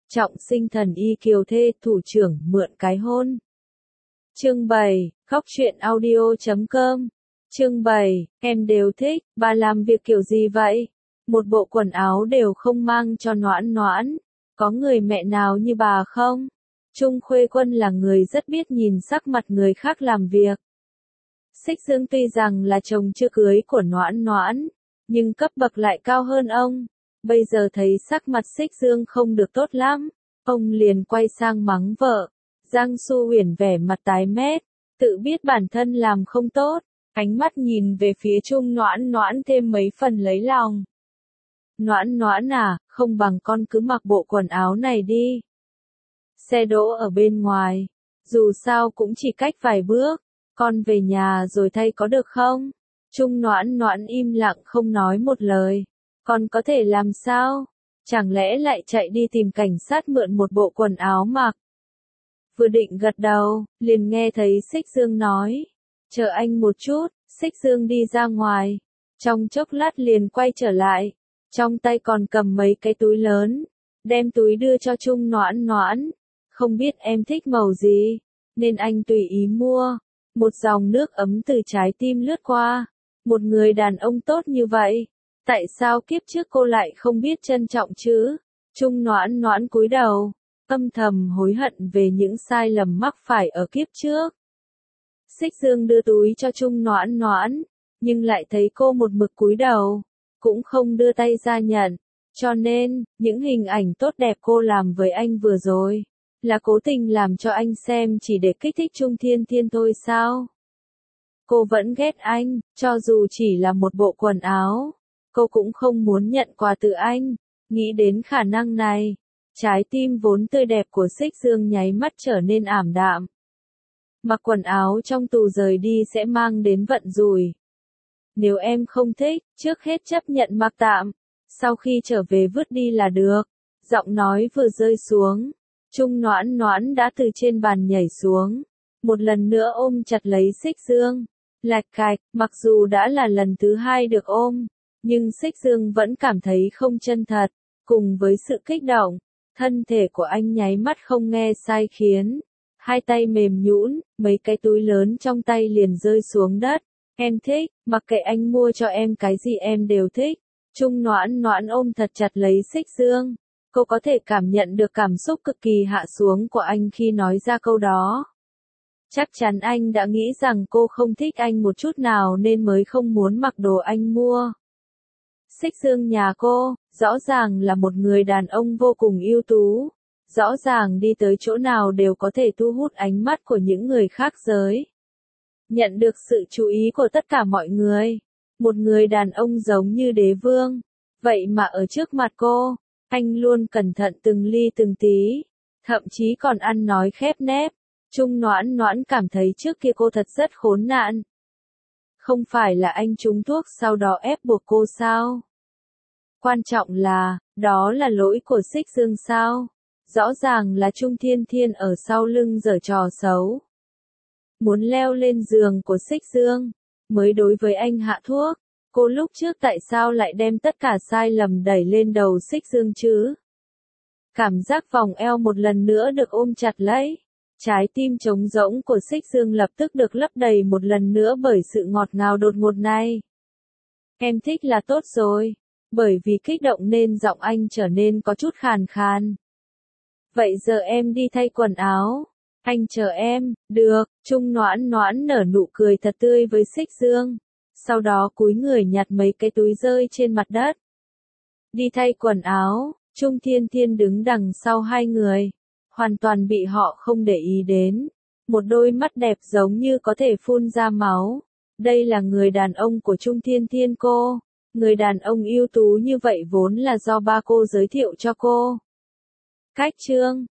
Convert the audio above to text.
Trọng sinh thần y kiều thê thủ trưởng mượn cái hôn. Chương 7, khóc chuyện audio.com. Chương 7, em đều thích, bà làm việc kiểu gì vậy? Một bộ quần áo đều không mang cho Noãn Noãn. Có người mẹ nào như bà không? Trung Khuê Quân là người rất biết nhìn sắc mặt người khác làm việc. Xích Dương tuy rằng là chồng chưa cưới của Noãn Noãn, nhưng cấp bậc lại cao hơn ông. Bây giờ thấy sắc mặt Xích Dương không được tốt lắm, ông liền quay sang mắng vợ. Giang Su Huyền vẻ mặt tái mét, tự biết bản thân làm không tốt, ánh mắt nhìn về phía Trung Noãn Noãn thêm mấy phần lấy lòng. Noãn Noãn à, không bằng con cứ mặc bộ quần áo này đi. Xe đỗ ở bên ngoài, dù sao cũng chỉ cách vài bước, con về nhà rồi thay có được không? Trung Noãn Noãn im lặng không nói một lời. Con có thể làm sao? Chẳng lẽ lại chạy đi tìm cảnh sát mượn một bộ quần áo mặc? Vừa định gật đầu, liền nghe thấy Xích Dương nói. Chờ anh một chút, Xích Dương đi ra ngoài. Trong chốc lát liền quay trở lại. Trong tay còn cầm mấy cái túi lớn. Đem túi đưa cho Trung Noãn Noãn. Không biết em thích màu gì, nên anh tùy ý mua. Một dòng nước ấm từ trái tim lướt qua. Một người đàn ông tốt như vậy, tại sao kiếp trước cô lại không biết trân trọng chứ? Trung Noãn Noãn cúi đầu, âm thầm hối hận về những sai lầm mắc phải ở kiếp trước. Xích Dương đưa túi cho Trung Noãn Noãn, nhưng lại thấy cô một mực cúi đầu, cũng không đưa tay ra nhận. Cho nên, những hình ảnh tốt đẹp cô làm với anh vừa rồi, là cố tình làm cho anh xem chỉ để kích thích Trung Thiên Thiên thôi sao? Cô vẫn ghét anh, cho dù chỉ là một bộ quần áo. Cô cũng không muốn nhận quà từ anh. Nghĩ đến khả năng này, trái tim vốn tươi đẹp của Xích Dương nháy mắt trở nên ảm đạm. Mặc quần áo trong tù rời đi sẽ mang đến vận rủi. Nếu em không thích, trước hết chấp nhận mặc tạm. Sau khi trở về vứt đi là được. Giọng nói vừa rơi xuống, Trung Noãn Noãn đã từ trên bàn nhảy xuống. Một lần nữa ôm chặt lấy Xích Dương. Lạch cạch, mặc dù đã là lần thứ hai được ôm, nhưng Xích Dương vẫn cảm thấy không chân thật. Cùng với sự kích động, thân thể của anh nháy mắt không nghe sai khiến. Hai tay mềm nhũn, mấy cái túi lớn trong tay liền rơi xuống đất. Em thích, mặc kệ anh mua cho em cái gì em đều thích. Trung Noãn Noãn ôm thật chặt lấy Xích Dương. Cô có thể cảm nhận được cảm xúc cực kỳ hạ xuống của anh khi nói ra câu đó. Chắc chắn anh đã nghĩ rằng cô không thích anh một chút nào nên mới không muốn mặc đồ anh mua. Xích Dương nhà cô, rõ ràng là một người đàn ông vô cùng ưu tú. Rõ ràng đi tới chỗ nào đều có thể thu hút ánh mắt của những người khác giới. Nhận được sự chú ý của tất cả mọi người. Một người đàn ông giống như đế vương. Vậy mà ở trước mặt cô, anh luôn cẩn thận từng ly từng tí. Thậm chí còn ăn nói khép nép. Trung Noãn Noãn cảm thấy trước kia cô thật rất khốn nạn. Không phải là anh trúng thuốc sau đó ép buộc cô sao? Quan trọng là, đó là lỗi của Xích Dương sao? Rõ ràng là Trung Thiên Thiên ở sau lưng giở trò xấu. Muốn leo lên giường của Xích Dương, mới đối với anh hạ thuốc. Cô lúc trước tại sao lại đem tất cả sai lầm đẩy lên đầu Xích Dương chứ? Cảm giác vòng eo một lần nữa được ôm chặt lấy. Trái tim trống rỗng của Xích Dương lập tức được lấp đầy một lần nữa bởi sự ngọt ngào đột ngột này. Em thích là tốt rồi. Bởi vì kích động nên giọng anh trở nên có chút khàn khàn. Vậy giờ em đi thay quần áo. Anh chờ em, được. Trung Noãn Noãn nở nụ cười thật tươi với Xích Dương. Sau đó cúi người nhặt mấy cái túi rơi trên mặt đất. Đi thay quần áo, Trung Thiên Thiên đứng đằng sau hai người. Hoàn toàn bị họ không để ý đến. Một đôi mắt đẹp giống như có thể phun ra máu. Đây là người đàn ông của Trung Thiên Thiên cô. Người đàn ông ưu tú như vậy vốn là do ba cô giới thiệu cho cô. Cách chương